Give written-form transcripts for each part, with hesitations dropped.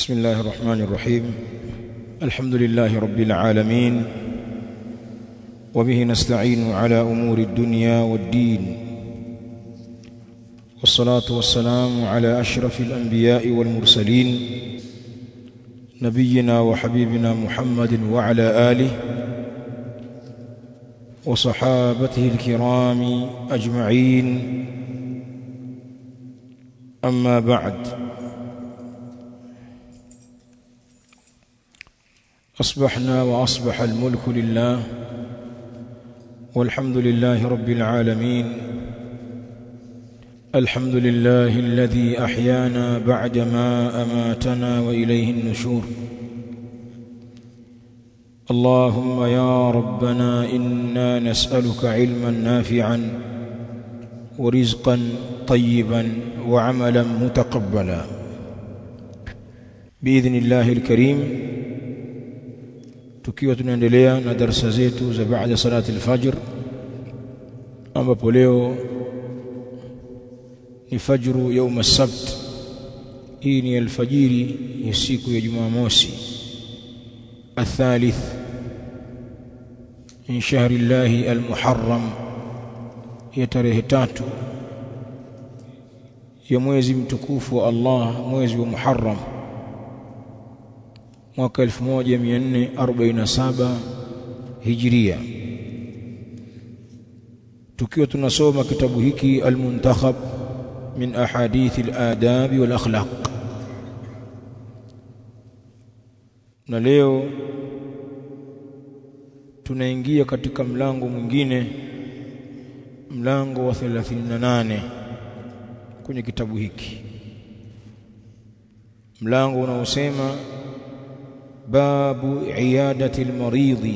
بسم الله الرحمن الرحيم. الحمد لله رب العالمين، وبه نستعين على أمور الدنيا والدين، والصلاة والسلام على أشرف الأنبياء والمرسلين نبينا وحبيبنا محمد وعلى آله وصحابته الكرام أجمعين. أما بعد، أصبحنا وأصبح الملك لله، والحمد لله رب العالمين. الحمد لله الذي أحيانا بعدما أماتنا وإليه النشور. اللهم يا ربنا إنا نسألك علما نافعا ورزقا طيبا وعملا متقبلا بإذن الله الكريم. Tukiwa tunaendelea na darasa zetu za baada salati al-fajr, ambapo leo ni fajru يوم السبت. Hii ni alfajiri ya siku ya Jumamosi, الثالث من شهر الله المحرم, ya tarehe 3 ya mwezi mtukufu wa Allah, mwezi wa Muharram, mwaka 1447 Hijria. Tukiwa tunasoma kitabu hiki Al-Muntakhab min ahadith al-adab wal akhlaq, na leo tunaingia katika mlango mwingine, mlango wa 38 kwenye kitabu hiki, mlango unaosema باب عيادة المريض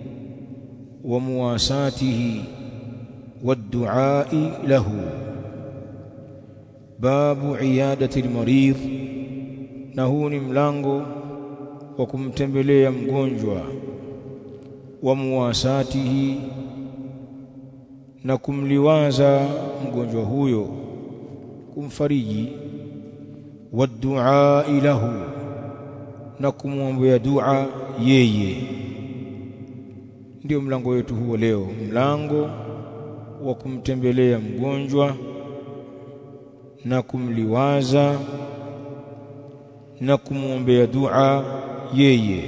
ومواساته والدعاء له. باب عيادة المريض, na huu ni mlango wa kumtembelea mgonjwa, wa muwasatihi, na kumliwaza mgonjwa huyo, kumfariji, wa du'a lahu, na kumwombea dua yeye. Ndio mlango wetu huo leo, mlango wa kumtembelea mgonjwa na kumliwaza na kumwombea dua yeye.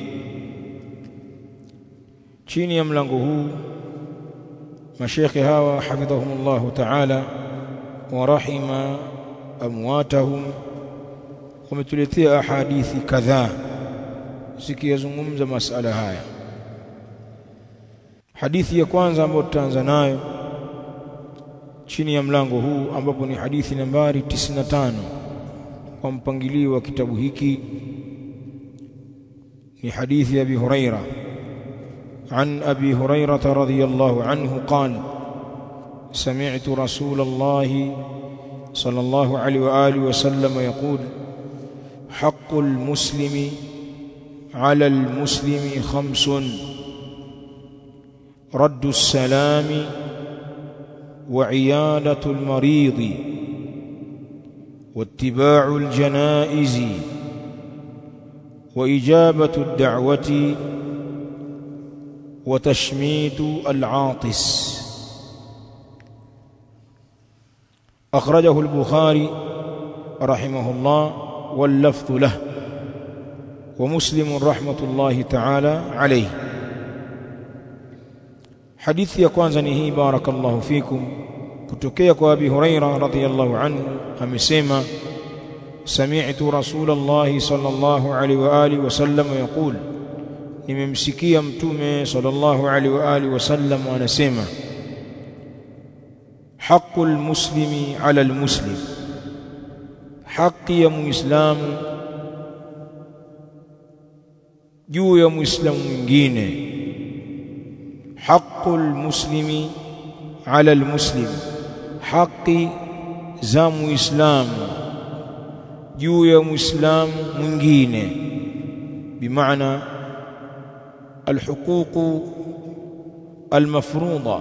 Chini ya mlango huu mashekhe hawa hafidhahumullahu ta'ala wa rahima amwatahum wametuletea ahadithi kadhaa zikizungumza masala haya. Hadithi ya kwanza ambayo tutaanza nayo chini ya mlango huu, ambapo ni hadithi nambari 95 kwa mpangilio wa kitabu hiki, ni hadithi ya Abi Huraira. عن أبي هريرة رضي الله عنه قال: سمعت رسول الله صلى الله عليه وآله وسلم يقول: حق المسلم على المسلم 5: رد السلام، وعيادة المريض، واتباع الجنائز، وإجابة الدعوة، وتشميت العاطس. أخرجه البخاري رحمه الله واللفظ له، ومسلم رحمة الله تعالى عليه. حديث ya kwanza ni hii, barakallahu fikum, kutokea kwa Abi Huraira radhiyallahu anhu amesema: sami'tu Rasulullah sallallahu alaihi wa alihi wasallam yaqul, nimemsikia mtume sallallahu alaihi wa alihi wasallam anasema: haqqul muslimi ala almuslim, haki ya muislamu juu ya muislamu mwingine. Haqqul muslimi ala almuslim, haki za muislamu juu ya muislamu mwingine, bimaana alhuquq almafruḍa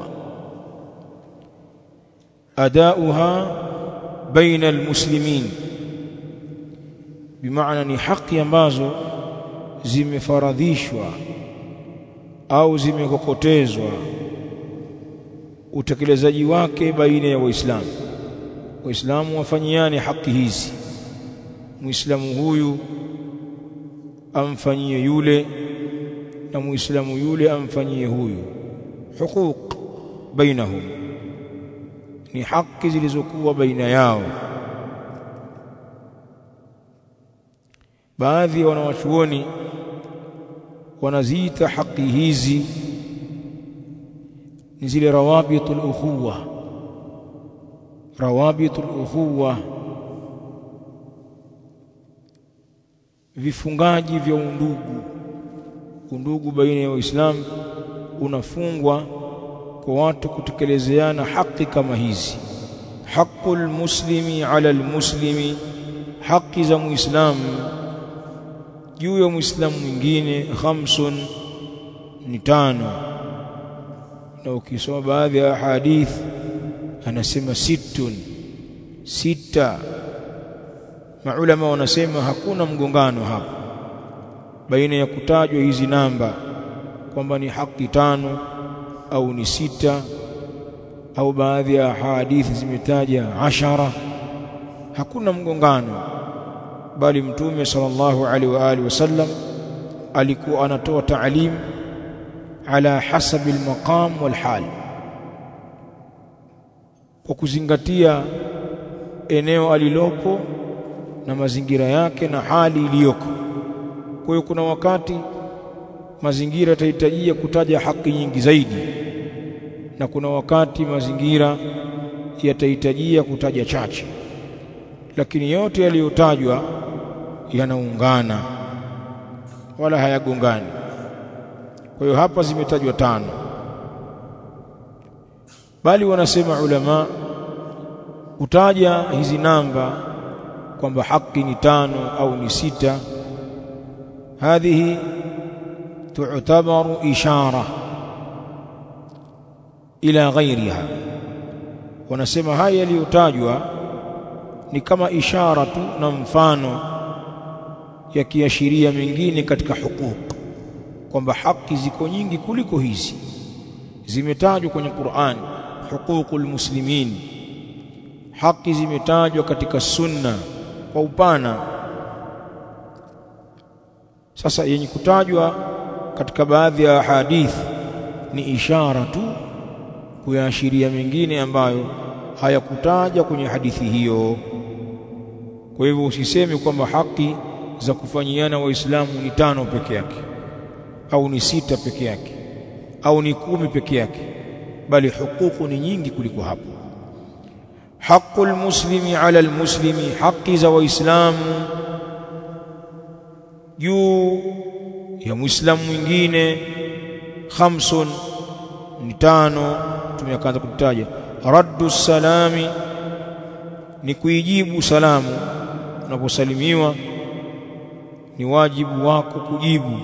adauha baina almuslimin, bimaana ni haki ambazo zimefaradhishwa au zimekokotezwa utekelezaji wake baina ya Waislamu. Waislamu wafanyiane haki hizi, Muislamu huyu amfanyie yule na Muislamu yule amfanyie huyu. Huquq bainahum, ni haki zilizokuwa baina yao. Baadhi ya wanawachuoni wanaziita haki hizi ni zile rawabitul ukhuwa. Rawabitul ukhuwa, vifungaji vya undugu baina ya Waislamu unafungwa kwa watu kutekelezeana haki kama hizi. Haqqul muslimi ala almuslimi, haki za Muislamu juu ya Muislamu mwingine. 5 ni 5, na ukisoma baadhi ya hadith anasema 6. Maulama wanasema hakuna mgongano hapa baina ya kutajwa hizi namba kwamba ni haki 5 au ni 6, au baadhi ya hadithi zimetaja 10. Hakuna mgongano, bali Mtume sallallahu alaihi wa alihi wasallam alikuwa anatoa ta'lim ala hasabi almaqam walhal, kwa kuzingatia eneo alilopo na mazingira yake na hali iliyoko. Kwa hiyo kuna wakati mazingira yatahitajia kutaja haki nyingi zaidi, na kuna wakati mazingira yatahitajia kutaja chache, lakini yote yaliyotajwa yanaungana wala hayagongani. Kwa hiyo hapa zimetajwa 5, bali wanasema ulama kutaja hizi namba kwamba haki ni 5 au ni 6, hadhihi tu'tabaru ishara ila ghairiha. Wanasema haya yaliyotajwa ni kama ishara tu na mfano ya kiashiria mengine katika hukuku, kwamba haki ziko nyingi kuliko hizi zimetajwa kwenye Qur'an. Huququl muslimin, haki zimetajwa katika sunna kwa upana. Sasa yenye kutajwa katika baadhi ya hadith ni ishara tu kuashiria mengine ambayo hayakutaja kwenye hadithi hiyo. Kwa hivyo usiseme kwamba haki za kufanyiana Waislamu ni 5 peke yake au ni 6 peke yake au ni 10 peke yake, bali hukuku ni nyingi kuliko hapo. Haqqul muslimi ala almuslimi, haki za Waislamu juu ya Muislamu mwingine. 5 ni 5, tumeanza kutaja. Raddu salami, ni kuijibu salamu. Unaposalimiwa ni wajibu wako kujibu,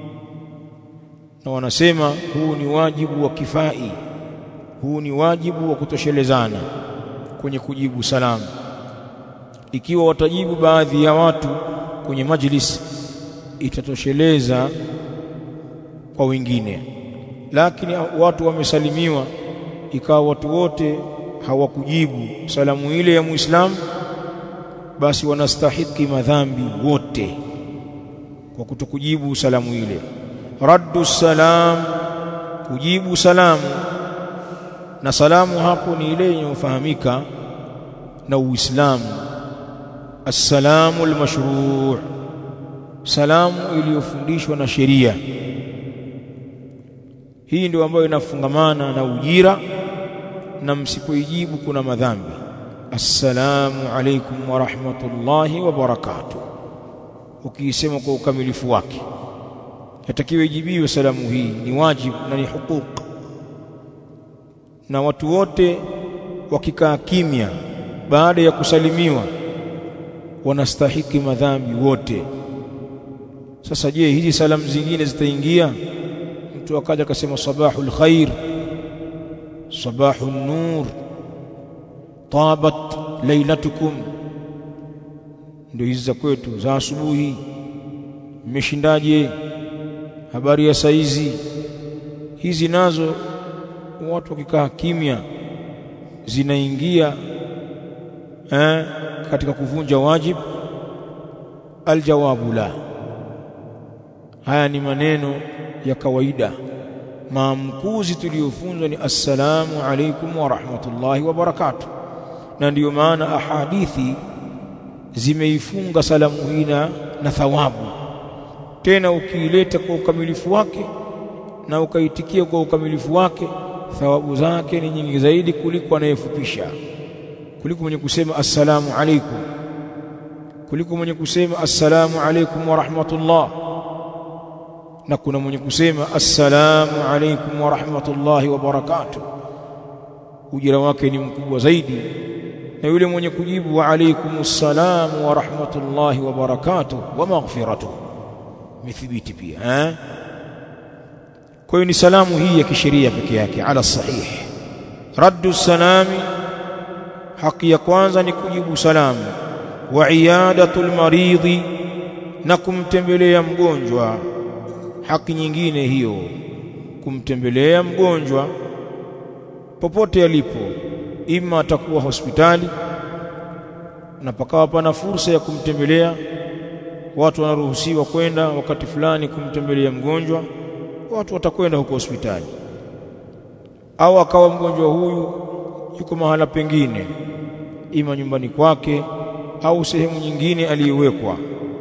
na wanasema huu ni wajibu wa kifai, huu ni wajibu wa kutoshelezana kwenye kujibu salamu. Ikiwa watajibu baadhi ya watu kwenye majlis itatosheleza kwa wengine, lakini watu wamesalimiwa ikawa watu wote hawakujibu salamu ile ya Muislamu, basi wanastahiki madhambi wote kwa kutokujibu salamu ile. Raddu salam, kujibu salamu, na salamu hapo ni ile inayofahamika na Uislamu. Assalamu almashru', salamu iliyofundishwa na sheria. Hii ndio ambayo inafungamana na ujira, na msipoijibu kuna madhambi. Assalamu alaykum wa rahmatullahi wa barakatuh, ukiisema kwa ukamilifu wake yatakiwa ijibiwe salamu hii, ni wajibu na ni hukuku. Na watu wote wakikaa kimya baada ya kusalimiwa wanastahiki madhambi wote. Sasa je, hizi salamu zingine zitaingia? Mtu akaja akasema sabahul khair, sabahun nur, tabat lailatukum, ndio hizi za kwetu za asubuhi, mmeshindaje, habari ya saizi. Hizi nazo watu wakikaa kimya zinaingia katika kuvunja wajib. Aljawabu la, haya ni maneno ya kawaida. Maamkuzi tuliyofunzwa ni assalamu alaykum wa rahmatullahi wa barakatuh, na ndiyo maana ahadithi zimeifunga salamu hii na thawabu. Tena ukiileta kwa ukamilifu wake na ukaitikia kwa ukamilifu wake, thawabu zake ni nyingi zaidi kuliko anayefupisha, kuliko mwenye kusema assalamu alaykum, kuliko mwenye kusema assalamu alaykum wa rahmatullah. Na kuna mwenye kusema assalamu alaykum wa rahmatullahi wa barakatuh, ujira wake ni mkubwa zaidi. Na yule mwenye kujibu wa alaykumus salam wa rahmatullahi wa barakatuh wa maghfiratuh, mithibiti pia. Kwa hiyo ni salamu hii ya kisheria peke yake ala sahih. Raddu salami, haki ya kwanza ni kujibu salamu. Wa iyadatul maridhi, na kumtembelea mgonjwa. Haki nyingine hiyo, kumtembelea mgonjwa popote alipo, ima atakuwa hospitali na pakawa pana fursa ya kumtembelea, watu wanaruhusiwa kwenda wakati fulani kumtembelea mgonjwa, watu watakwenda huko hospitali. Au akawa mgonjwa huyu yuko mahala pengine, ima nyumbani kwake au sehemu nyingine aliyowekwa.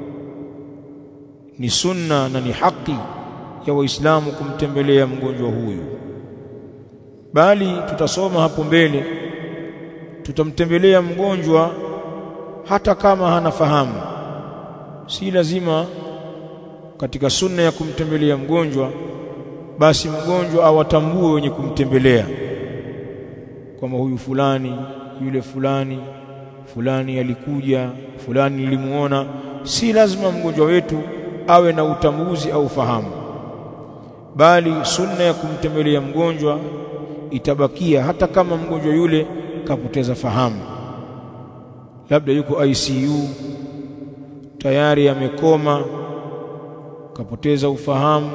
Ni sunna na ni haki ya Waislamu kumtembelea mgonjwa huyu, bali tutasoma hapo mbele, tutamtembelea mgonjwa hata kama hana fahamu. Si lazima katika sunna ya kumtembelea mgonjwa basi mgonjwa awatambue wenye kumtembelea kwamba huyu fulani, yule fulani, fulani alikuja, fulani nilimuona. Si lazima mgonjwa wetu awe na utambuzi au fahamu, bali sunna ya kumtembelea mgonjwa itabakia hata kama mgonjwa yule kapoteza fahamu, labda yuko ICU tayari amekoma, kapoteza ufahamu,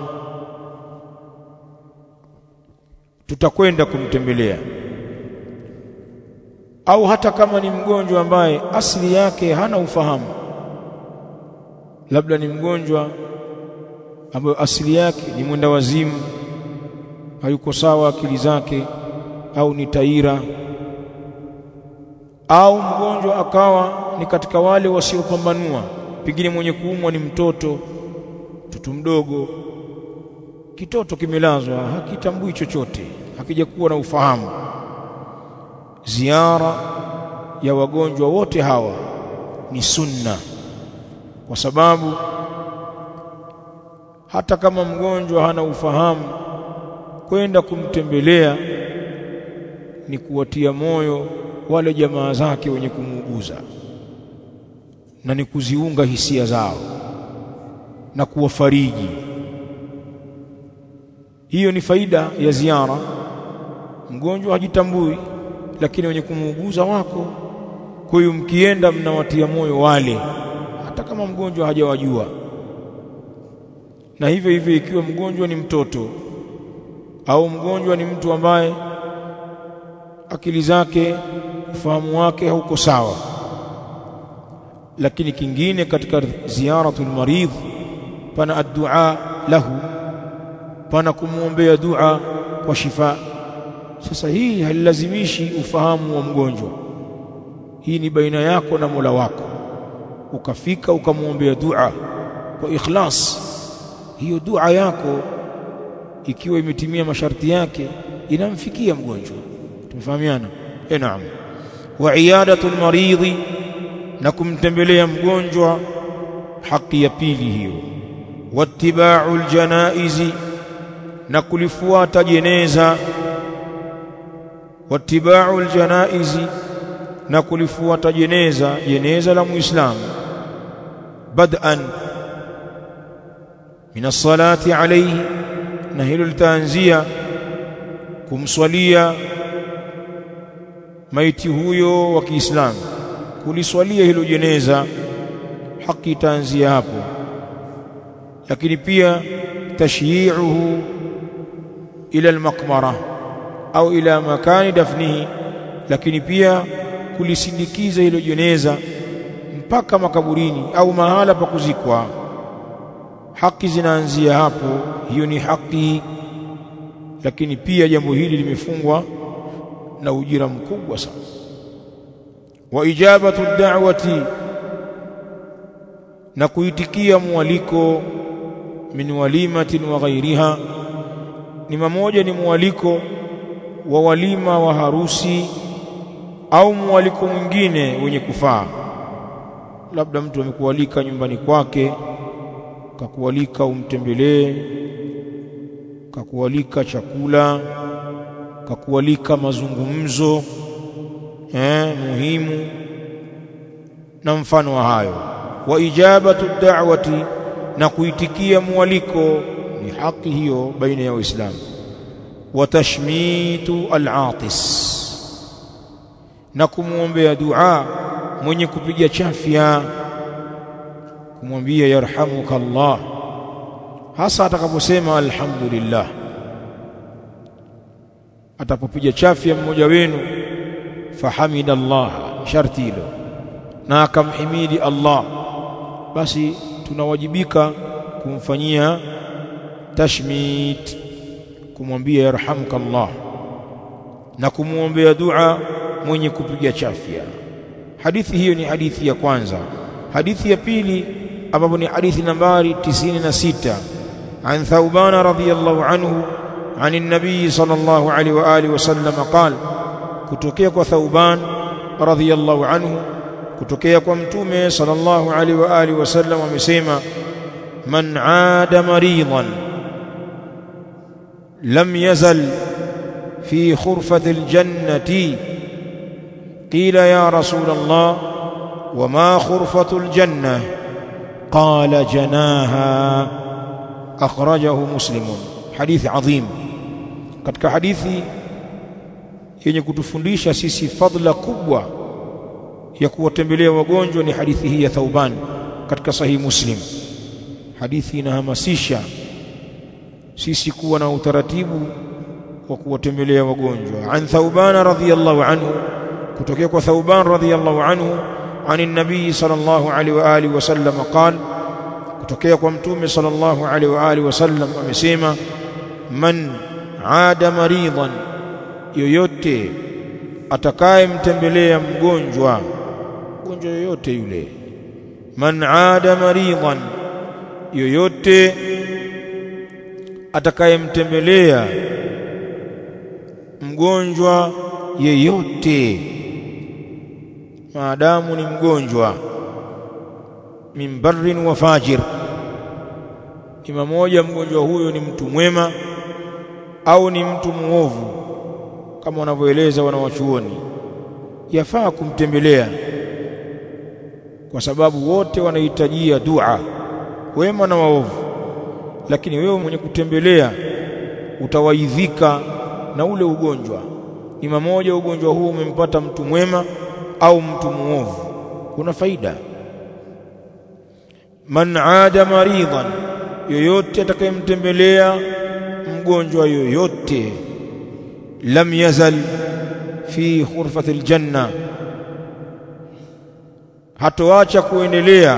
tutakwenda kumtembelea. Au hata kama ni mgonjwa ambaye asili yake hana ufahamu, labda ni mgonjwa ambaye asili yake ni mwenda wazimu, hayuko sawa akili zake, au ni taira, au mgonjwa akawa ni katika wale wasiopambanua, pengine mwenye kuumwa ni mtoto mdogo, kitoto kimelazwa hakitambui chochote, hakijakuwa na ufahamu. Ziara ya wagonjwa wote hawa ni sunna, kwa sababu hata kama mgonjwa hana ufahamu, kwenda kumtembelea ni kuwatia moyo wale jamaa zake wenye kumuuguza, na ni kuziunga hisia zao na kuwafariji. Hiyo ni faida ya ziara. Mgonjwa hajitambui, lakini wenye kumuuguza wako. Kwa hiyo mkienda mnawatia moyo wale, hata kama mgonjwa hajawajua. Na hivyo hivyo ikiwa mgonjwa ni mtoto au mgonjwa ni mtu ambaye akili zake, ufahamu wake hauko sawa. Lakini kingine katika ziyaratul maridh, pana ad-du'a lahu, pana kumuombea dua kwa shifa. Sasa hii halilazimishi ufahamu wa mgonjwa, hii ni baina yako na Mola wako. Ukafika ukamuombea dua kwa ikhlas, hiyo dua yako ikiwa imetimia masharti yake inamfikia mgonjwa. Tumefahamiana? Naam. Wa iyadatul maridhi, na kumtembelea mgonjwa, haki ya pili hiyo. Wattiba'ul janaizi, na kulifuata jeneza. Wattiba'ul janaizi, na kulifuata jeneza la Muislamu. Bad'an min as-salati alayhi, na hilo litaanzia kumswalia maiti huyo wa Kiislamu, kuliswalia hilo jeneza. haki itaanzia hapo. Lakini pia tashyi'uhu ila al-maqbara au ila makani dafnihi, lakini pia kulisindikiza hilo jeneza mpaka makaburini au mahala pa kuzikwa. Haki zinaanzia hapo, hiyo ni haki. Lakini pia jambo hili limefungwa na ujira mkubwa sana. Wa ijabatu ad-da'wati, na kuitikia mwaliko, min walimatin wa ghairiha, ni mmoja ni mwaliko wa walima wa harusi au mwaliko mwingine wenye kufaa. Labda mtu amekualika nyumbani kwake, kakualika umtembelee, kakualika chakula, kakualika mazungumzo muhimu na mfano wa hayo. Wa ijabatu ad-da'wati, na kuitikia mwaliko ni haki hiyo baina ya Waislamu. Wa tashmitu al-atis, na kumuombea dua mwenye kupiga chafya, kumwambia yarhamuka Allah, hasa atakaposema alhamdulillah. Atapopiga chafya mmoja wenu, fahamidallah, sharti hilo, na akamhimidi Allah, basi tunawajibika kumfanyia tashmit, kumwambia yarhamuka Allah na kumuombea dua mwenye kupiga chafya. Hadithi hiyo ni hadithi ya kwanza. Hadithi ya pili ambapo ni hadithi nambari 96, an Thawban radhiyallahu anhu عن النبي صلى الله عليه وآله وسلم قال, kutokea kwa Thawban radhiyallahu anhu, kutokea kwa mtume sallallahu alaihi wa alihi wasallam amesema, man aada maridan lam yazal fi khurfati aljannati, qila ya rasul Allah wama khurfatu aljanna, qala janaha, akhrajahu Muslimun. Hadithi adhim. Katika hadithi yenye kutufundisha sisi fadhila kubwa ya kuwatembelea wagonjwa ni hadithi hii ya Thawban katika Sahih Muslim. Hadithi inahamasisha sisi kuwa na utaratibu wa kuwatembelea wagonjwa. An Thawban radhiyallahu anhu, kutokea kwa Thawban radhiyallahu anhu, anin nabii sallallahu alaihi wa alihi wasallam qala, kutokea kwa mtume sallallahu alaihi wa alihi wasallam amesema, man aada maridan, yoyote atakaye mtembelea mgonjwa, mgonjwa yoyote yule. Man aada maridan, yoyote atakaye mtembelea mgonjwa yeyote, maadamu ni mgonjwa, min barrin wa fajir, ima moja mgonjwa huyo ni mtu mwema au ni mtu muovu, kama wanavyoeleza wanawachuoni, yafaa kumtembelea, kwa sababu wote wanahitajia dua, wema na waovu. Lakini wewe mwenye kutembelea utawaidhika na ule ugonjwa, ni mmoja ugonjwa huu umempata mtu mwema au mtu muovu, kuna faida. Man aada maridan, yoyote atakayemtembelea mgonjwa yoyote, lam yazal fi khurfati aljanna, hatoacha kuendelea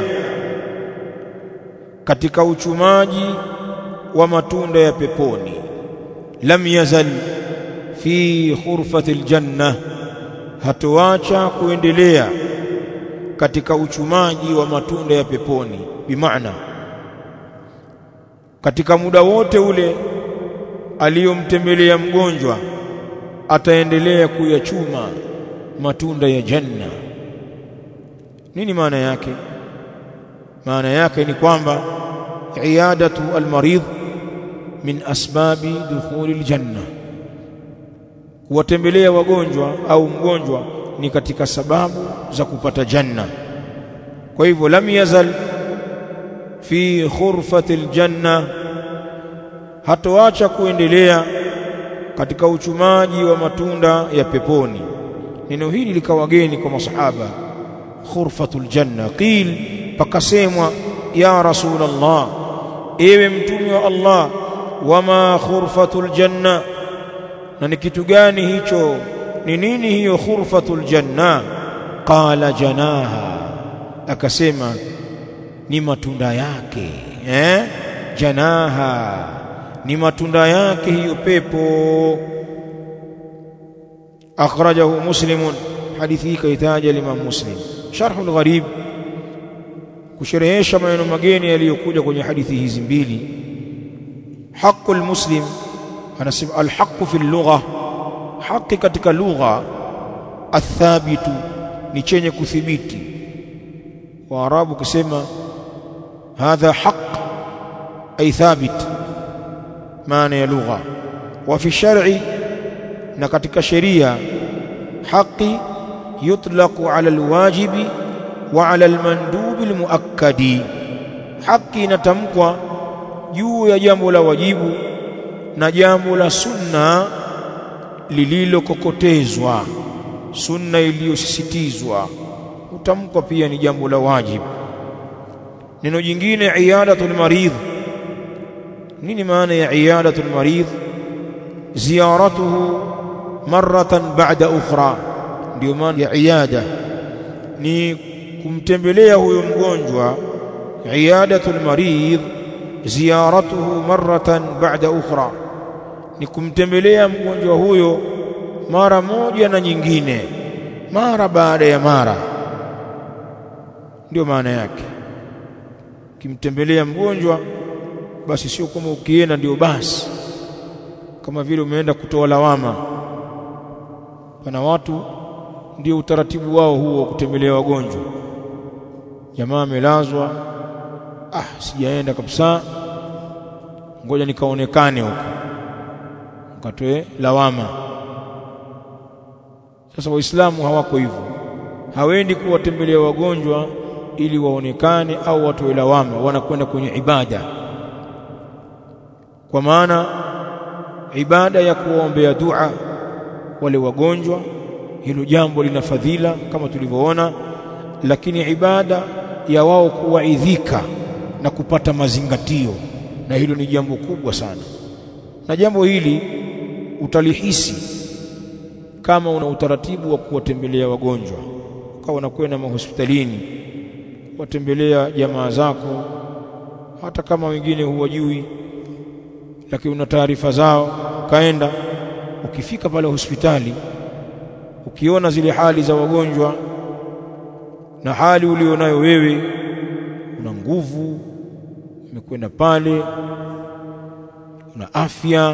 katika uchumaji wa matunda ya peponi. Lam yazal fi khurfati aljanna, hatoacha kuendelea katika uchumaji wa matunda ya peponi. Bimaana katika muda wote ule aliyomtembelea mgonjwa ataendelea kuyachuma matunda ya janna. Nini maana yake? Maana yake ni kwamba iadatu almarid min asbabi dukhuli aljanna, kuwatembelea wagonjwa au mgonjwa ni katika sababu za kupata janna. Kwa hivyo lam yazal fi khurfati aljanna, hatoacha kuendelea katika uchumaji wa matunda ya peponi. Neno hili likawa geni kwa masahaba, khurfatul janna. Qil pakasemwa ya Rasulullah, ewe mtume wa Allah, wama khurfatul janna, na ni kitu gani hicho, ni nini hiyo khurfatul janna? Qala janaha, akasema ni matunda yake. Janaha ni matunda yake hiyo pepo. Akhrajahu Muslimun, hadithi hii kaitaja Imam Muslim. Sharhul Gharib, kusherehesha maneno mageni yaliyokuja kwenye hadithi hizi mbili. Haqqul muslim, anasema alhaqqu fil lugha, haki katika lugha, athabitu ni chenye kuthibiti. Waarabu kusema hadha haqq ay thabit, maana ya lugha. Wa fi shar'i, na katika sheria, haqi yutlaqu ala alwajibi wa ala almandubi almuakkadi, haki inatamkwa juu ya jambo la wajibu na jambo la sunna lililokokotezwa, sunna iliyosisitizwa utamkwa pia ni jambo la wajibu. Neno jingine iyadatul maridh, nini maana ya iyadatul maridh? Ziyaratuhu maratan ba'da ukhra, ndio maana ya iyada, ni kumtembelea huyo mgonjwa. Iyadatul maridh ziyaratuhu maratan ba'da ukhra, ni kumtembelea mgonjwa huyo mara moja na nyingine, mara baada ya mara, ndio maana yake. Kimtembelea mgonjwa basi sio kama ukienda ndio basi, kama vile umeenda kutoa lawama. Pana watu ndio utaratibu wao huo kutembelea wagonjwa. Jamaa amelazwa, sijaenda kabisa, ngoja nikaonekane huko, ukatoe lawama. Sasa Waislamu hawako hivyo, hawendi kuwatembelea wagonjwa ili waonekane au watoe lawama, wanakwenda kwenye ibada. Kwa maana ibada ya kuwaombea dua wale wagonjwa, hilo jambo lina fadhila kama tulivyoona, lakini ibada ya wao kuwaidhika na kupata mazingatio, na hilo ni jambo kubwa sana. Na jambo hili utalihisi kama una utaratibu wa kuwatembelea wagonjwa, ukawa unakwenda mahospitalini watembelea jamaa zako, hata kama wengine huwajui, lakini una taarifa zao, kaenda. Ukifika pale hospitali, ukiona zile hali za wagonjwa na hali ulionayo wewe, una nguvu, umekwenda pale, una afya,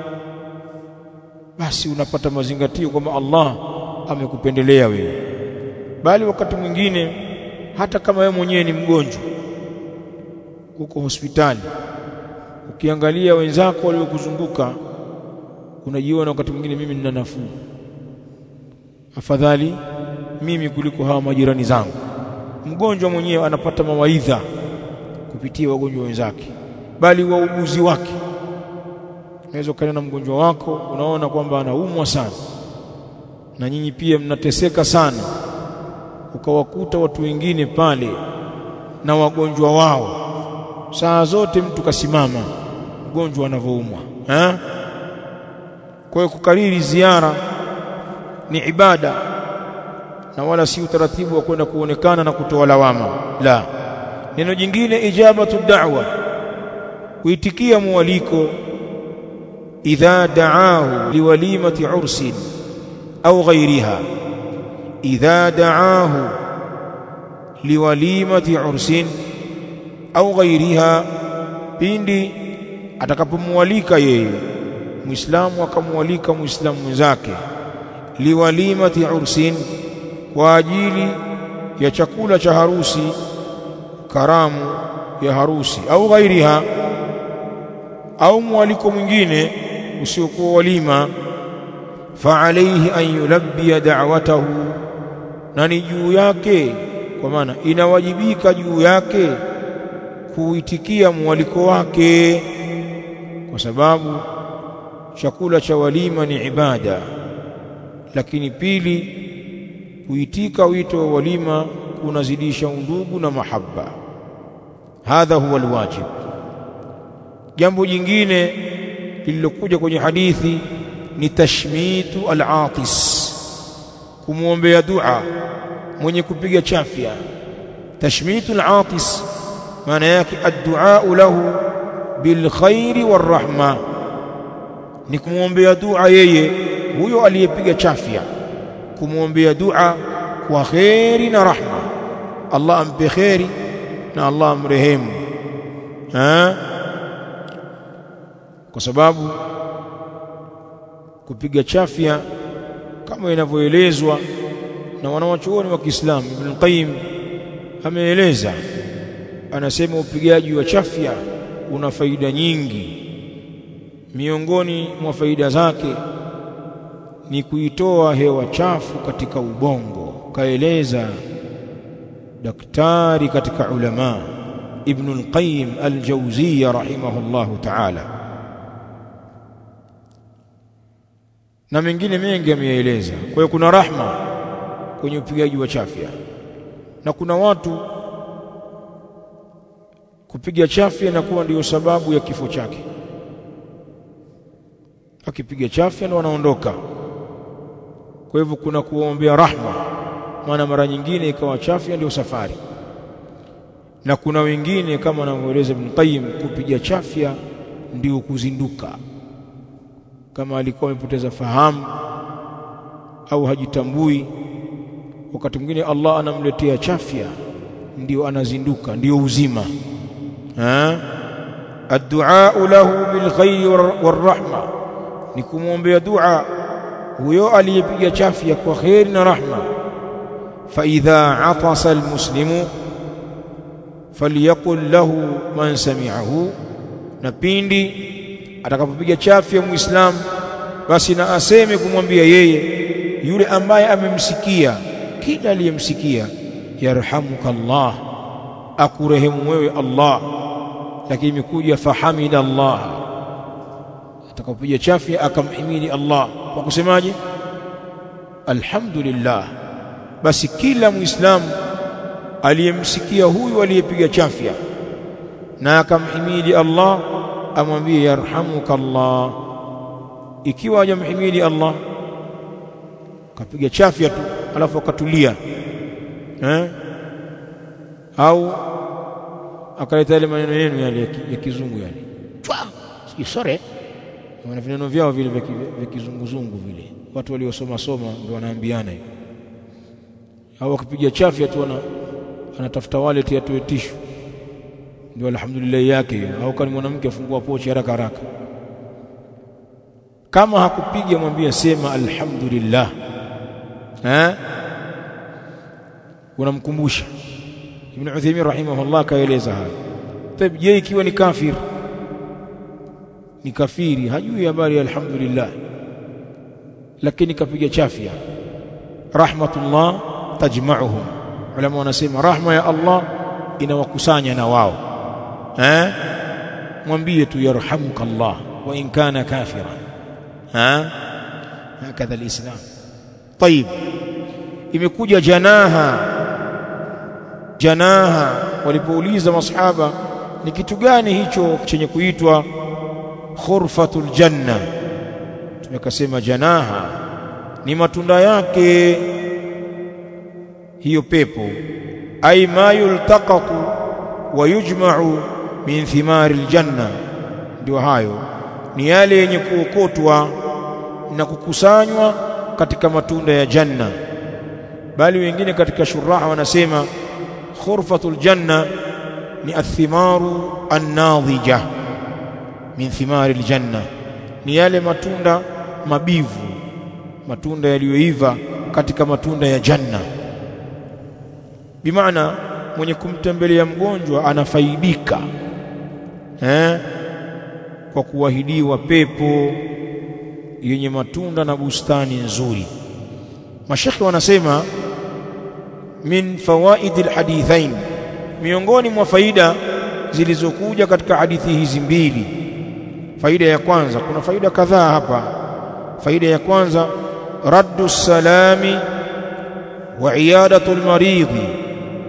basi unapata mazingatio kwamba Allah amekupendelea wewe. Bali wakati mwingine hata kama wewe mwenyewe ni mgonjwa uko hospitali, ukiangalia wenzako waliokuzunguka, unajiona wakati mwingine, mimi nina nafuu, afadhali mimi kuliko hawa majirani zangu. Mgonjwa mwenyewe anapata mawaidha kupitia wagonjwa wenzake, bali wauguzi wake. Unaweza kana na mgonjwa wako, unaona kwamba anaumwa sana na nyinyi pia mnateseka sana, ukawakuta watu wengine pale na wagonjwa wao, saa zote mtu kasimama mgonjwa anavyoumwa. Kwa hiyo kukariri ziara ni ibada, na wala si utaratibu wa kwenda kuonekana na kutoa lawama, la. Neno jingine ijabatu da'wa, kuitikia mwaliko. Idha da'ahu liwalimati ursin au ghairiha, idha da'ahu liwalimati ursin au ghairiha, pindi atakapomwalika yeye Muislamu, akamwalika Muislamu mwenzake, liwalimati ursin, kwa ajili ya chakula cha harusi, karamu ya harusi, au ghairiha, au mwaliko mwingine usiokuwa walima, fa alayhi an yulabbiya da'watahu, na ni juu yake, kwa maana inawajibika juu yake kuitikia mwaliko wake, kwa sababu chakula cha walima ni ibada. Lakini pili, kuitika wito wa walima unazidisha undugu na mahaba. Hadha huwa alwajib. Jambo jingine lililokuja kwenye hadithi ni tashmitu al-atis, kumuombea dua mwenye kupiga chafya. Tashmitu al-atis maana yake ad-du'a lahu bil khairi war rahma, ni kumuombea dua yeye huyo aliyepiga chafya, kumuombea dua kwa khairi na rahma, Allah ampe khairi na Allah amrehemu. Kwa sababu kupiga chafya kama inavyoelezwa na wanawachuoni wa Kiislamu, Ibn Qayyim ameeleza, anasema upigaji wa chafya una faida nyingi. Miongoni mwa faida zake ni kuitoa hewa chafu katika ubongo. Kaeleza daktari katika ulama Ibn al-Qayyim al-Jawziyya rahimahullahu ta'ala, na mengine mengi ameeleza. Kwa hiyo kuna rahma kwenye upigaji wa chafya, na kuna watu kupiga chafya na kuwa ndio sababu ya kifo chake. Akipiga chafya na wanaondoka. Kwa hivyo kuna kuombea rahma, maana mara nyingine ikawa chafya ndio safari. Na kuna wengine kama anavyoeleza Ibn Qayyim, kupiga chafya ndio kuzinduka. Kama alikuwa amepoteza fahamu au hajitambui, wakati mwingine Allah anamletea chafya ndio anazinduka, ndio uzima. Ad-du'a lahu bil khair war rahma, ni kumuombea dua huyo aliyepiga chafya kwa khair na rahma. Fa idha atasa al-muslimu falyaqul lahu man sami'ahu, na pindi atakapopiga chafya muislamu basi na aseme kumwambia yeye yule ambaye amemsikia, kila aliyemsikia, yarhamukallah, akurehemu wewe Allah. Lakini imekuja fahamida Allah, atakapopiga chafya akamhimidi Allah kwa kusemaje? Alhamdulillah. Basi kila muislamu aliyemsikia huyu aliyepiga chafya na akamhimidi Allah amwambie yarhamukallah. Ikiwa hajamhimidi Allah, kapiga chafya tu alafu akatulia, au akaleta ile maneno yenu yale ya kizungu yale, sore wana vineno vyao vile vya kizunguzungu vile, watu waliosoma ndio wanaambiana hiyo. Au akipiga chafya tu anatafuta wallet ya tishu, ndio alhamdulillah yake. Au kama mwanamke afungua pochi haraka haraka. Kama hakupiga mwambie sema alhamdulillah, unamkumbusha. Ibn Uthaymeen rahimahullah kaeleza haya. Taib, je, ikiwa ni kafiri hajui habari ya alhamdulillah, lakini kapiga chafya, rahmatullah tajma'uhum. Ulama wanasema rahma ya Allah inawakusanya na wao. Mwambie tu yarhamukallah wa in kana kafira. Hakadha alislam. Tayib, imekuja janaha. Walipouliza masahaba ni kitu gani hicho chenye kuitwa khurfatul janna, tumekasema janaha ni matunda yake hiyo pepo. Ay ma yultaqatu wa yujma'u min thimaril janna, ndio hayo ni yale yenye kuokotwa na kukusanywa katika matunda ya janna. Bali wengine katika shuraha wanasema khurfatul janna ni athimaru an-nadhija min thimaril janna, ni yale matunda mabivu, matunda yaliyoiva katika matunda ya janna. Bimaana mwenye kumtembelea mgonjwa anafaidika kwa kuahidiwa pepo yenye matunda na bustani nzuri. Mashekhi wanasema min fawaidil hadithain, miongoni mwa faida zilizokuja katika hadithi hizi mbili. Faida ya kwanza, kuna faida kadhaa hapa. Faida ya kwanza, raddu salami wa iyadatul maridhi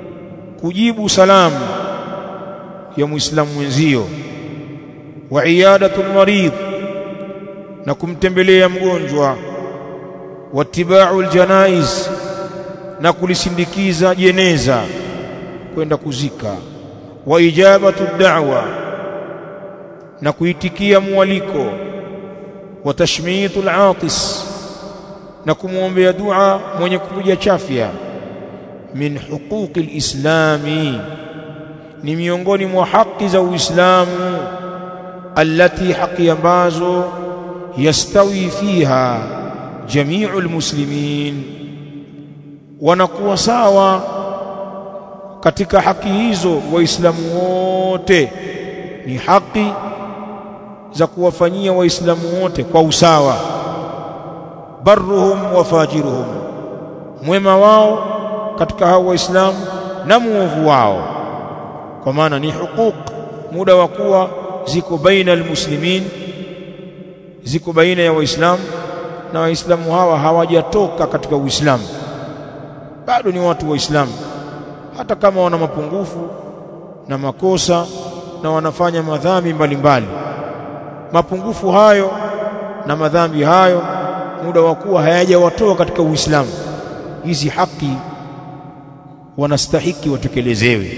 kujibu salamu ya muislamu mwenzio, wa iyadatul marid, na kumtembelea mgonjwa, wa tiba'ul janaiz, na kulisindikiza jeneza kwenda kuzika, wa ijabatud da'wa, na kuitikia mwaliko, wa tashmitul atis, na kumwombea dua mwenye kupiga chafya. Min huquqil islami, ni miongoni mwa haki za Uislamu, allati, haki ambazo yastawi fiha jami'ul muslimin, wanakuwa sawa katika haki hizo waislamu wote. Ni haki za kuwafanyia waislamu wote kwa usawa. Barruhum wa fajiruhum, mwema wao katika hao waislamu na muovu wao, kwa maana ni huquq muda wa kuwa ziko baina almuslimin, ziko baina ya waislamu, na waislamu hawa hawajatoka katika Uislamu, bado ni watu waislamu, hata kama wana mapungufu na makosa na wanafanya madhambi mbalimbali. Mapungufu hayo na madhambi hayo muda wa kuwa hayajawatoa katika Uislamu, hizi haki wanastahiki watekelezewe.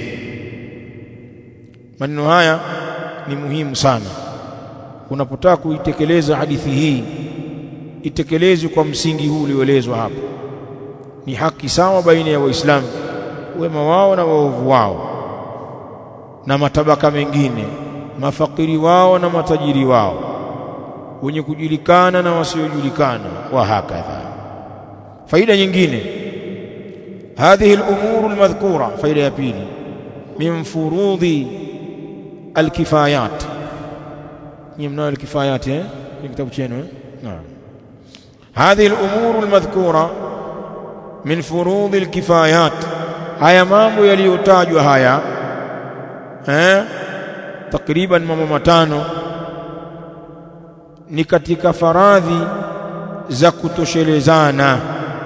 Maneno haya ni muhimu sana. Unapotaka kuitekeleza hadithi hii, itekelezwe kwa msingi huu ulioelezwa hapa. Ni haki sawa baina ya waislamu, wema wao na waovu wao, na matabaka mengine, mafakiri wao na matajiri wao, wenye kujulikana na wasiojulikana, wa hakadha. Faida nyingine, hadhihi al-umur al-madhkura, faida ya pili, min furudhi al-kifayat. Ni mnao al-kifayat ni kitabu chenu naam. Hadhihi al-umur al-madhkura min furudhi al-kifayat, haya mambo yaliyotajwa haya takriban mambo matano ni katika faradhi za kutoshelezana.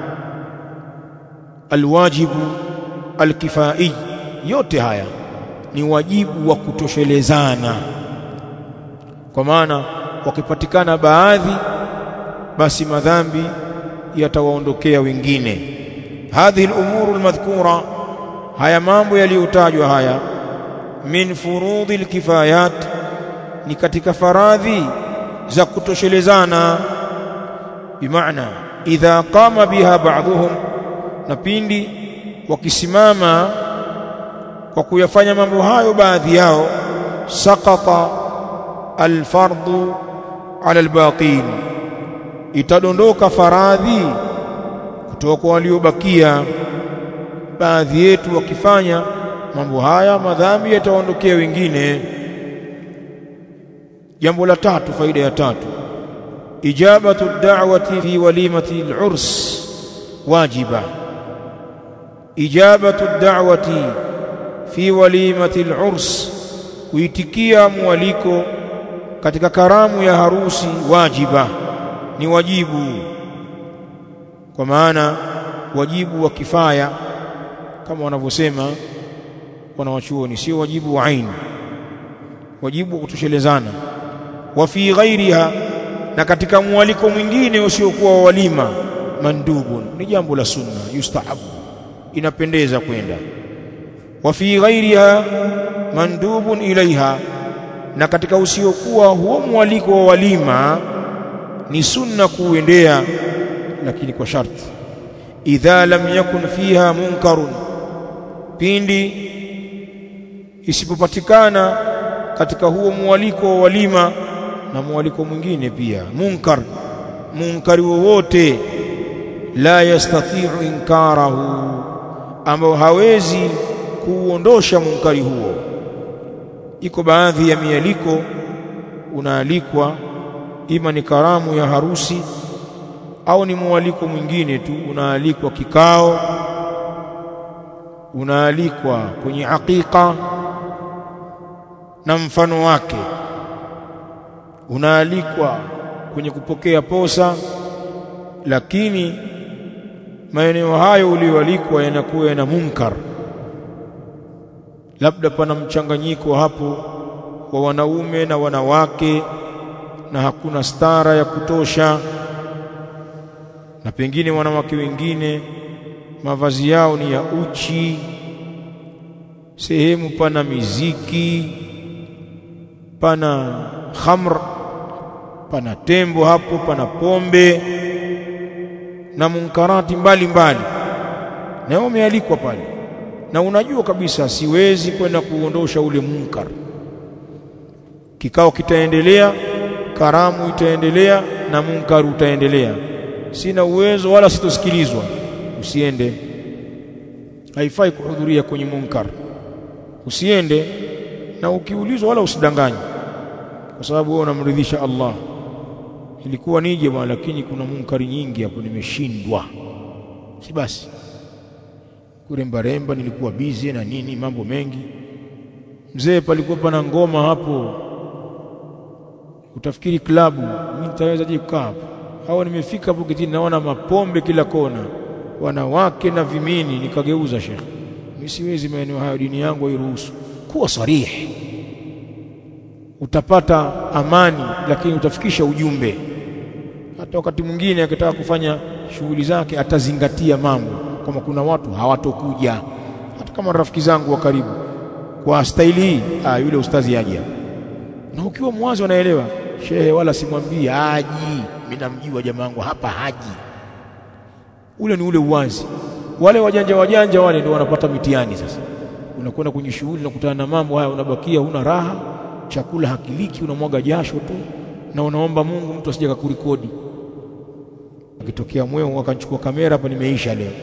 Alwajibu alkifai, yote haya ni wajibu wa kutoshelezana, kwa maana wakipatikana baadhi, basi madhambi yatawaondokea wengine. Hadhihi al-umuru al-madhkura, haya mambo yaliyotajwa haya, min furudhi al-kifayat, ni katika faradhi za kutoshelezana. Bimaana idha qama biha ba'dhum, na pindi wakisimama kwa kuyafanya mambo hayo baadhi yao, saqata al-fardhu ala al-baqin, itadondoka faradhi kutoka kwa waliobakia. Baadhi yetu wakifanya mambo haya, madhambi yataondokea wengine. Jambo la tatu, faida ya tatu, ijabatu ad-da'wati fi walimati al-urs wajiba. Ijabatu ad-da'wati fi walimati al-urs, kuitikia mwaliko katika karamu ya harusi, wajiba, ni wajibu. Kwa maana wajibu wa kifaya kama wanavyosema wanawachuoni, sio wajibu wa aini, wajibu wa kutoshelezana. Wa fi ghairiha, na katika mwaliko mwingine usiokuwa walima, mandubun, ni jambo la sunna, yustahabu, inapendeza kwenda. Wa fi ghairiha mandubun ilaiha, na katika usiokuwa huo mwaliko wa walima ni sunna kuendea, lakini kwa sharti, idha lam yakun fiha munkarun, pindi isipopatikana katika huo mwaliko wa walima na mwaliko mwingine pia munkari wowote, la yastati'u inkarahu, ambao hawezi kuondosha munkari huo. Iko baadhi ya mialiko unaalikwa, ima ni karamu ya harusi au ni mwaliko mwingine tu, unaalikwa kikao, unaalikwa kwenye hakika na mfano wake, unaalikwa kwenye kupokea posa, lakini maeneo hayo ulioalikwa yanakuwa na munkar, labda pana mchanganyiko hapo wa wanaume na wanawake na hakuna stara ya kutosha, na pengine wanawake wengine mavazi yao ni ya uchi, sehemu pana miziki, pana khamr, pana tembo hapo, pana pombe na munkarati mbalimbali, na umealikwa pale, na unajua kabisa siwezi kwenda kuondosha ule munkar. Kikao kitaendelea, karamu itaendelea na munkar utaendelea. Sina uwezo wala sitosikilizwa. Usiende. Haifai kuhudhuria kwenye munkar. Usiende, na ukiulizwa wala usidanganye, kwa sababu wewe unamridhisha Allah. Ilikuwa nije bwana, lakini kuna munkari nyingi hapo, nimeshindwa. Si basi. Kuremba nilikuwa busy na nini, mambo mengi. Mzee, palikuwa pana ngoma hapo, utafikiri klabu. Mimi nitaweza je kukaa hapo? Hao nimefika hapo kitini, naona mapombe kila kona, wanawake na vimini. Nikageuza, shekhi, mimi siwezi maeneo hayo, dini yangu hairuhusu. Kuwa sarihi, utapata amani, lakini utafikisha ujumbe. Hata wakati mwingine akitaka kufanya shughuli zake atazingatia mambo, kama kuna watu hawatokuja, hata kama rafiki zangu wa karibu, kwa staili hii, yule ustazi aje. Na ukiwa mwazi wanaelewa, shehe wala simwambii haji, mimi namjua jamaa wangu hapa haji. Ule ni ule uwazi. Wale wajanja wale ndio wanapata mitihani. Sasa unakwenda kwenye shughuli, unakutana na mambo haya, unabakia huna raha, chakula hakiliki, unamwaga jasho tu, na unaomba Mungu mtu asije kukurekodi. Akitokea mweo akachukua kamera, hapa nimeisha leo.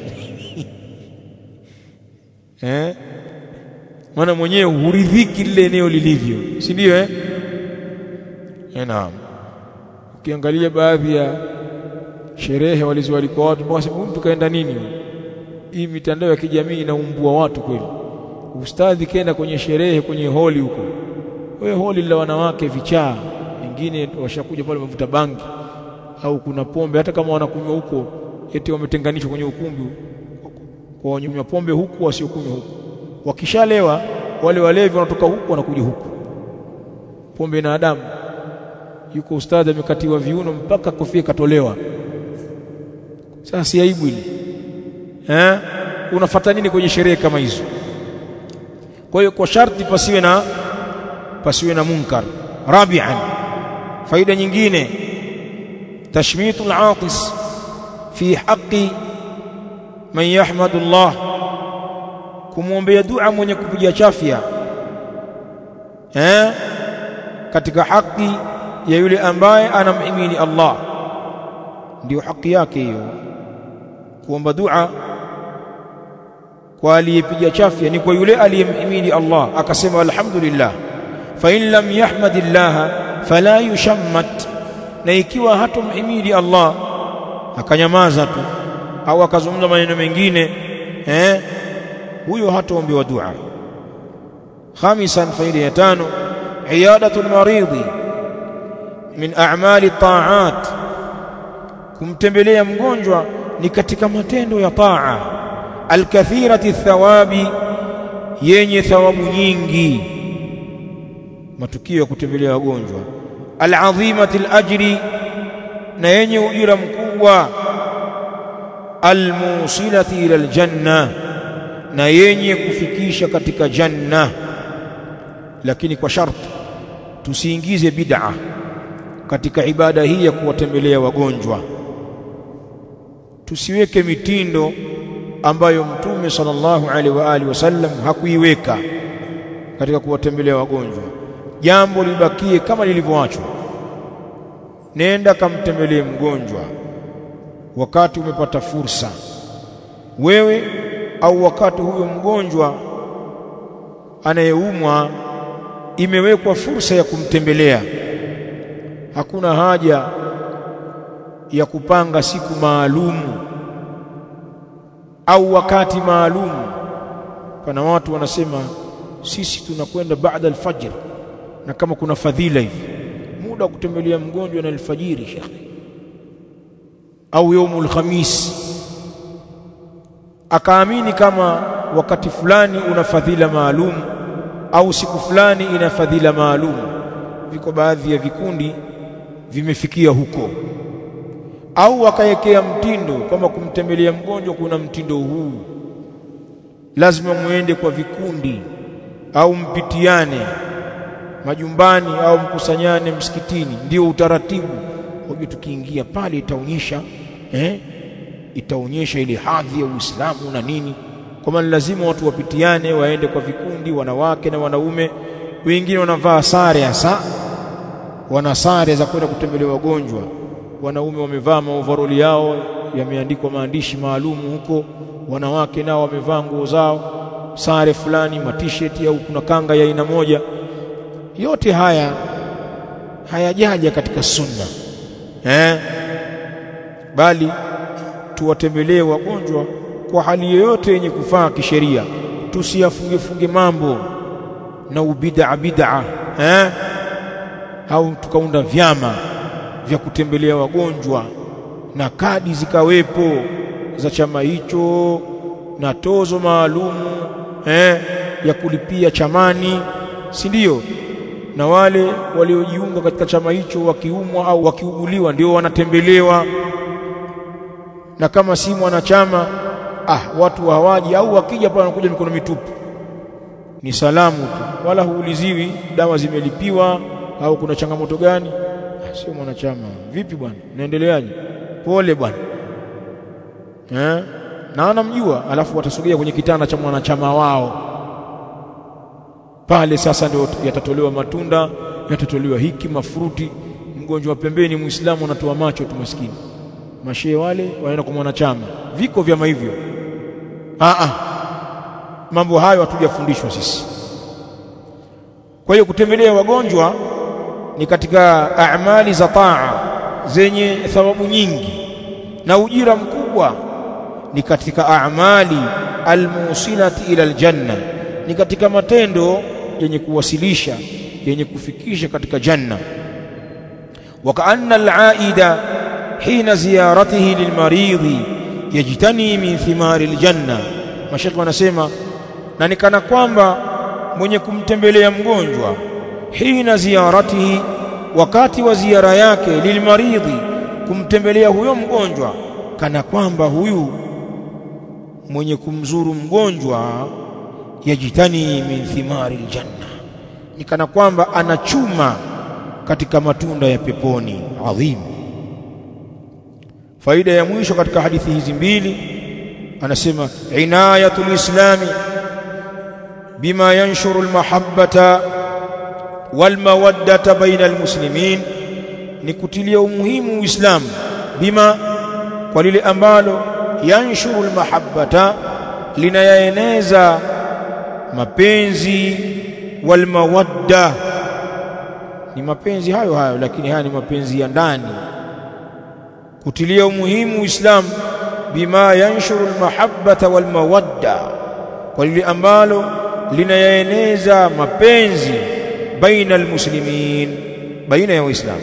Maana mwenyewe huridhiki lile eneo lilivyo, si ndio? Naam. Ukiangalia baadhi ya sherehe walizoalikuwa watu, basi mtu kaenda nini? Hii mitandao ya kijamii inaumbua watu kweli. Ustadhi kaenda kwenye sherehe, kwenye holi huko, wewe holi la wanawake vichaa, wengine washakuja pale wamevuta bangi au kuna pombe, hata kama wanakunywa huko, eti wametenganishwa kwenye ukumbi kwa wanywa pombe huku, wasiokunywa huku. Wakishalewa wale walevi wanatoka huku wanakuja huku. Pombe na Adamu. Yuko ustadhi amekatiwa viuno mpaka kofia katolewa. Sasa si aibu ile? Unafuata nini kwenye sherehe kama hizo? Kwa hiyo kwa sharti pasiwe na munkar. Rabi'an, faida nyingine, tashmitul aatis fi haqqi man yahmadullah, kumwombea dua mwenye kupiga chafya katika haki ya yule ambaye anamhimidi Allah. Ndio haki yake hiyo, kuomba dua kwa aliyepiga chafya ni kwa yule aliyemhimidi Allah. Akasema alhamdulillah, fa in lam yahmadillah fala yushammat, na ikiwa hatomhimidi Allah akanyamaza tu au akazungumza maneno mengine, huyo hataombewa dua. Khamisan, faida ya tano, iyadatul maridhi min a'mali at-ta'at, kumtembelea mgonjwa ni katika matendo ya taa, alkathirati thawabi, yenye thawabu nyingi. Matukio ya kutembelea wagonjwa, alazimati alajri, na yenye ujira mkubwa, almusilati ila aljanna, na yenye kufikisha katika janna. Lakini kwa sharti tusiingize bid'a katika ibada hii ya kuwatembelea wagonjwa. Tusiweke mitindo ambayo Mtume sallallahu alaihi wa alihi wasallam hakuiweka katika kuwatembelea wagonjwa. Jambo libakie kama lilivyoachwa. Nenda kamtembelee mgonjwa wakati umepata fursa wewe, au wakati huyo mgonjwa anayeumwa imewekwa fursa ya kumtembelea. Hakuna haja ya kupanga siku maalumu au wakati maalumu. Pana watu wanasema sisi tunakwenda baada al-fajr, na kama kuna fadhila hivi muda wa kutembelea mgonjwa na alfajiri, shekhi, au yaumul khamis, akaamini kama wakati fulani una fadhila maalum au siku fulani ina fadhila maalum. Viko baadhi ya vikundi vimefikia huko, au wakawekea mtindo kwamba kumtembelea mgonjwa kuna mtindo huu, lazima muende kwa vikundi au mpitiane majumbani au mkusanyane msikitini, ndio utaratibu. Hoje tukiingia pale itaonyesha ile hadhi ya Uislamu na nini. Kwa maana lazima watu wapitiane, waende kwa vikundi, wanawake na wanaume. Wengine wanavaa sare, hasa wana sare za kwenda kutembelea wagonjwa. Wanaume wamevaa maovaroli yao yameandikwa maandishi maalumu huko, wanawake nao wamevaa nguo zao sare fulani, t-shirt au kuna kanga ya aina moja. Yote haya hayajaja katika sunna, bali tuwatembelee wagonjwa kwa hali yoyote yenye kufaa kisheria. Tusiyafunge mambo na bid'a au tukaunda vyama vya kutembelea wagonjwa na kadi zikawepo za chama hicho na tozo maalumu ya kulipia chamani, si ndio? Na wale waliojiunga katika chama hicho wakiumwa au wakiuguliwa ndio wanatembelewa, na kama si mwanachama watu hawaji, au wakija pale wanakuja mikono mitupu, ni salamu tu, wala huuliziwi dawa zimelipiwa au kuna changamoto gani. Sio mwanachama. Vipi bwana, naendeleaje? Pole bwana, na anamjua. Alafu watasogea kwenye kitanda cha mwanachama wao pale. Sasa ndio yatatolewa matunda, yatatolewa hiki mafruti. Mgonjwa pembeni, Muislamu anatoa macho tu, maskini. Mashehe wale wanaenda kwa mwanachama. Viko vyama hivyo. Mambo hayo hatujafundishwa sisi. Kwa hiyo kutembelea wagonjwa ni katika amali za taa zenye thawabu nyingi na ujira mkubwa, ni katika amali almusilati ila aljanna, ni katika matendo yenye kuwasilisha, yenye kufikisha katika janna. Wa kaanna al-aida hina ziyaratihi lilmaridhi yajtani min thimari aljanna. Mashaka wanasema, na nikana kwamba mwenye kumtembelea mgonjwa hina ziyaratihi, wakati wa ziara yake, lilmaridhi, kumtembelea huyo mgonjwa, kana kwamba huyu mwenye kumzuru mgonjwa yajitani min thimari aljanna, ni kana kwamba anachuma katika matunda ya peponi. Adhim. Faida ya mwisho katika hadithi hizi mbili, anasema inayatul islami bima yanshuru almahabbata walmawaddata baina almuslimin, ni kutilia umuhimu Uislamu bima, kwa lile ambalo yanshuru almahabbata, linayaeneza mapenzi, walmawadda, ni mapenzi hayo lakini haya ni mapenzi ya ndani. Kutilia umuhimu Uislamu bima yanshuru almahabbata walmawadda, kwa lile ambalo linayaeneza mapenzi baina almuslimin, baina ya Waislamu.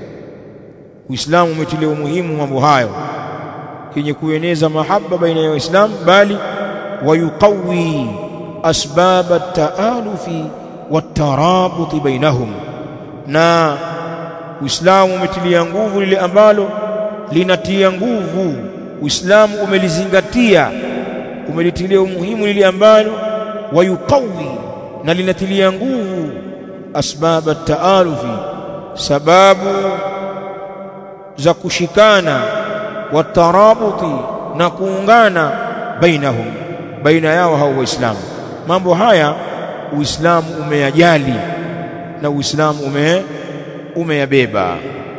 Uislamu umetilia umuhimu mambo hayo yenye kueneza mahaba baina ya Waislamu, bali wayuqawi asbab at-ta'alufi wat-tarabuti bainahum, na Uislamu umetilia nguvu lile ambalo linatia nguvu. Uislamu umelizingatia, umelitilia umuhimu lile ambalo wayuqawi, na linatilia nguvu asbab at-ta'alufi, sababu za kushikana, watarabuti, na kuungana, bainahum, baina yao hao Waislamu. Mambo haya Uislamu umeyajali na Uislamu umeyabeba.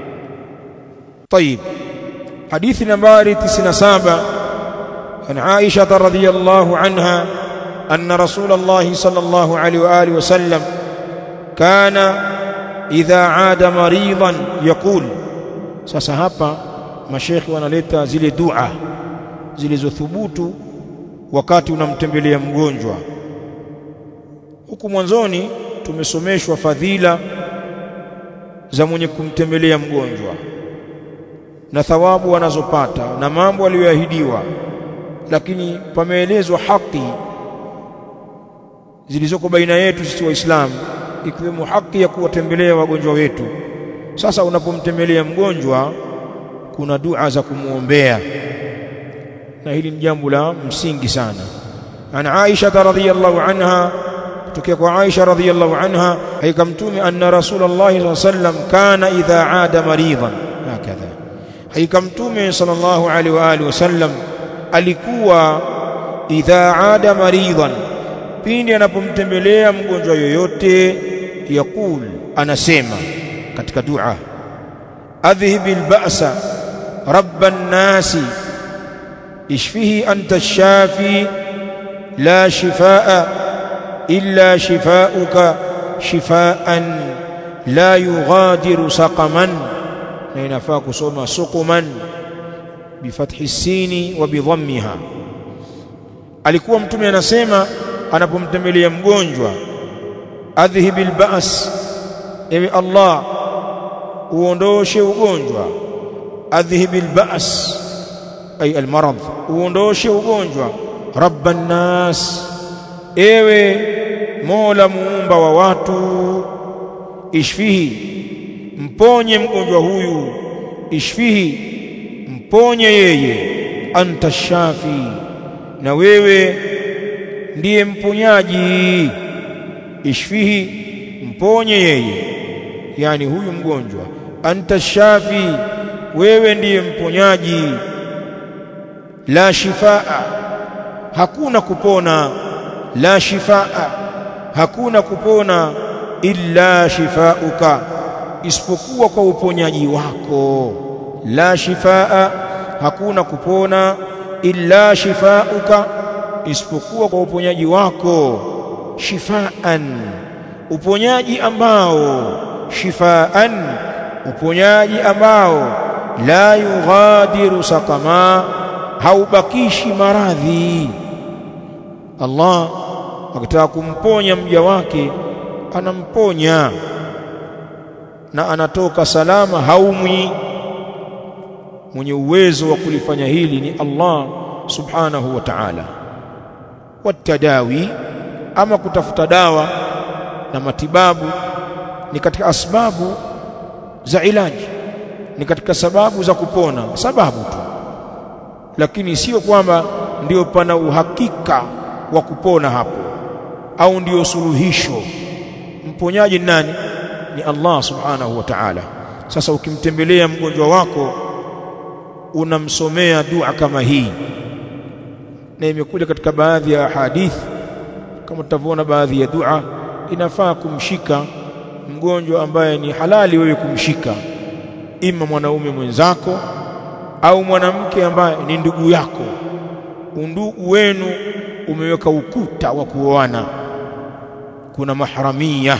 طيب. حديث نمبر 97 عن عائشة رضي الله عنها أن رسول الله صلى الله عليه وآله وسلم كان إذا عاد مريضا يقول. Sasa hapa mashekhi wanaleta zile dua zilizothubutu wakati unamtembelea mgonjwa. Huku mwanzoni tumesomeshwa fadhila za mwenye kumtembelea mgonjwa na thawabu wanazopata na mambo aliyoahidiwa, lakini pameelezwa haki zilizoko baina yetu sisi Waislamu, ikiwemo haki ya kuwatembelea wagonjwa wetu. Sasa unapomtembelea mgonjwa kuna dua za kumuombea, na hili ni jambo la msingi sana. Ana Aisha radhiyallahu anha, kutokea kwa Aisha radhiyallahu anha, haika Mtume anna Rasulullah sallallahu alaihi wasallam kana idha aada maridan hakadha, haika Mtume sallallahu alaihi wa alihi wasallam alikuwa idha aada maridan, pindi anapomtembelea mgonjwa yoyote, yakul, anasema katika dua, adhhibil ba'sa rabban nasi ishfihi anta ash-shafi la shifaa illa shifaa'uka shifaa'an la yughadiru saqaman, na inafaa kusoma suquman bifathi sini wa bidhammiha. Alikuwa Mtume anasema anapomtembelea mgonjwa, adhhibil ba's, ewe Allah uondoshe ugonjwa, adhhibil ba's ay almarad, uondoshe ugonjwa, rabban nas, ewe Mola muumba wa watu, ishfihi, mponye mgonjwa huyu, ishfihi, mponye yeye, anta shafi, na wewe ndiye mponyaji, ishfihi, mponye yeye, yani huyu mgonjwa, anta shafi, wewe ndiye mponyaji, la shifaa, hakuna kupona, la shifaa, hakuna kupona, illa shifaa'uka, isipokuwa kwa uponyaji wako, la shifaa, hakuna kupona, illa shifaa'uka, isipokuwa kwa uponyaji wako, shifaan, uponyaji ambao, shifaan, uponyaji ambao, la yughadiru saqama, haubakishi maradhi. Allah akitaka kumponya mja wake anamponya na anatoka salama, haumwi. Mwenye uwezo wa kulifanya hili ni Allah subhanahu wa ta'ala. Watadawi, ama kutafuta dawa na matibabu, ni katika asbabu za ilaji, ni katika sababu za kupona, sababu tu, lakini sio kwamba ndio pana uhakika wa kupona hapo au ndio suluhisho. Mponyaji nani? Ni Allah subhanahu wa ta'ala. Sasa ukimtembelea mgonjwa wako unamsomea dua kama hii, na imekuja katika baadhi ya hadithi, kama tutavyoona baadhi ya dua inafaa kumshika mgonjwa ambaye ni halali wewe kumshika, ima mwanaume mwenzako au mwanamke ambaye ni ndugu yako, undugu wenu umeweka ukuta wa kuoana, kuna mahramia,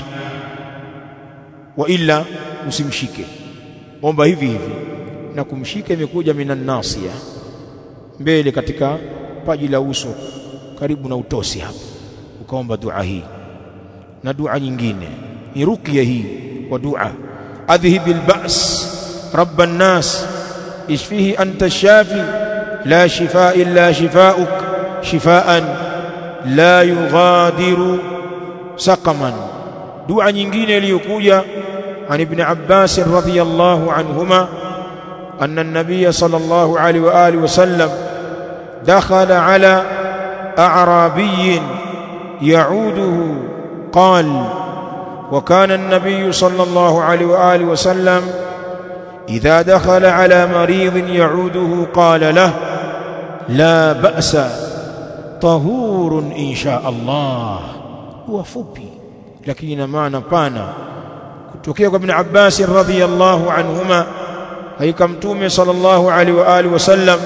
wa ila usimshike, omba hivi hivi. Na kumshika imekuja minan nasiya, mbele katika paji la uso karibu na utosi hapo, ukaomba dua hii. Na dua nyingine ni ruqya hii wa dua, adhhibil ba's rabban nas ishfihi anta shafi la shifaa illa shifaa'uk shifaa'an la yughadiru saqaman. Dua nyingine iliyokuja an ibn Abbas radhiyallahu anhuma anna an-nabiy sallallahu alayhi wa alihi wasallam dakhala ala a'rabiyyin ya'uduhu qala wa kana an-nabiy sallallahu alayhi wa alihi wasallam idha dakhala ala maridin ya'uduhu qala lahu la ba'sa tahurun insha Allah. Huwa fupi lakini ina maana pana, kutokea kwa ibn Abbas radhiyallahu anhuma, haika Mtume sallallahu alaihi wa alihi wasallam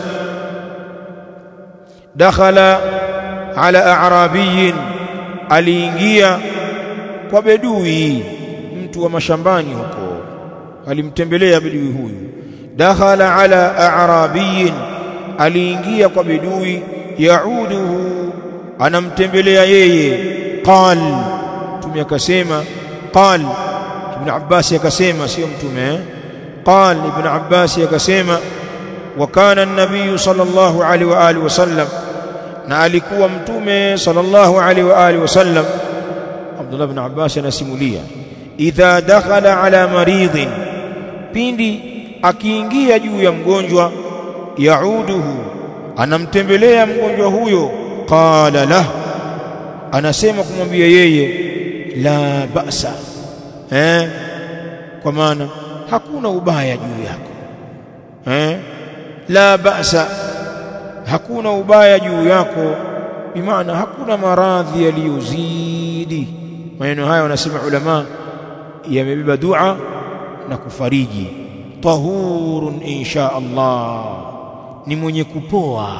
dakhala ala a'rabiyyin, aliingia kwa bedui, mtu wa mashambani huko, alimtembelea bedui huyu. Dakhala ala a'rabiyyin, aliingia kwa bedui, yauduhu, anamtembelea yeye. Qal, Mtume akasema, qal, Ibn Abbas akasema, sio Mtume, qal, Ibn Abbas akasema, wa kana an-nabiy sallallahu alaihi wa alihi wasallam, na alikuwa Mtume sallallahu alaihi wa alihi wasallam Abdullah ibn Abbas anasimulia, idha dakhala ala maridhin, pindi akiingia juu ya mgonjwa, yauduhu, anamtembelea mgonjwa huyo, qala lah, anasema kumwambia yeye, la ba'sa, kwa maana hakuna ubaya juu yako, la ba'sa, hakuna ubaya juu yako, bimaana hakuna maradhi yaliyozidi. Maneno haya wanasema ulama yamebeba dua na kufariji. Tahurun insha Allah, ni mwenye kupoa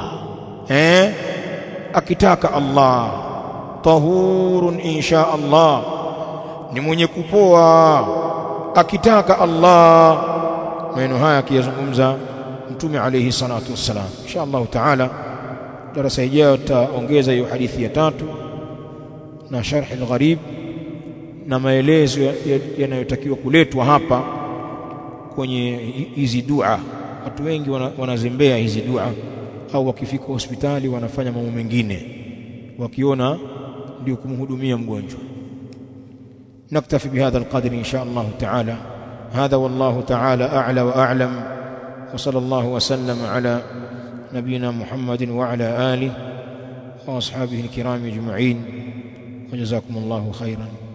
akitaka Allah. Tahurun insha Allah, ni mwenye kupoa akitaka Allah. Maneno haya akiyazungumza Mtume alayhi salatu wassalam. Insha Allah taala darasa ijayo tutaongeza hiyo hadithi ya 3 na sharh al-gharib na maelezo yanayotakiwa kuletwa hapa kwenye hizi dua. Watu wengi wanazembea hizi dua, au wakifika hospitali wanafanya mambo mengine wakiona ndio kumhudumia mgonjwa. نكتفي بهذا القدر إن شاء الله تعالى. هذا والله تعالى أعلى وأعلم، وصلى الله وسلم على نبينا محمد وعلى آله وأصحابه الكرام أجمعين، وجزاكم الله خيرا.